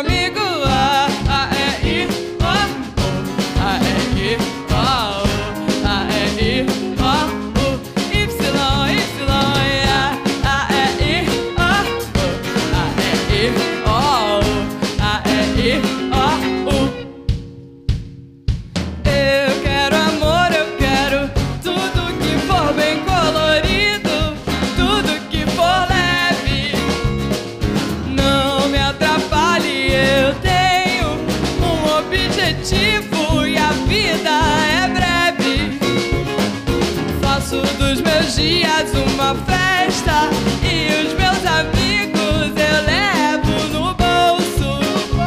comigo. A, E, I, O, U. A, E, I, O, U. A, E, I, O, U. Y, Y, A, E, I, O, U. A, E, I, O, U. A, E, I, O, U. Eu quero amor, eu quero tudo que for bem colorido, tudo que for leve. Não me atrapalhe, eu tenho um objetivo e a vida é breve. Faço dos meus dias uma festa e os meus amigos eu levo no bolso.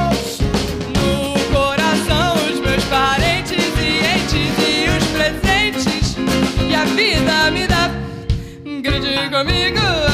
No coração os meus parentes e entes e os presentes que a vida me dá. Grite comigo.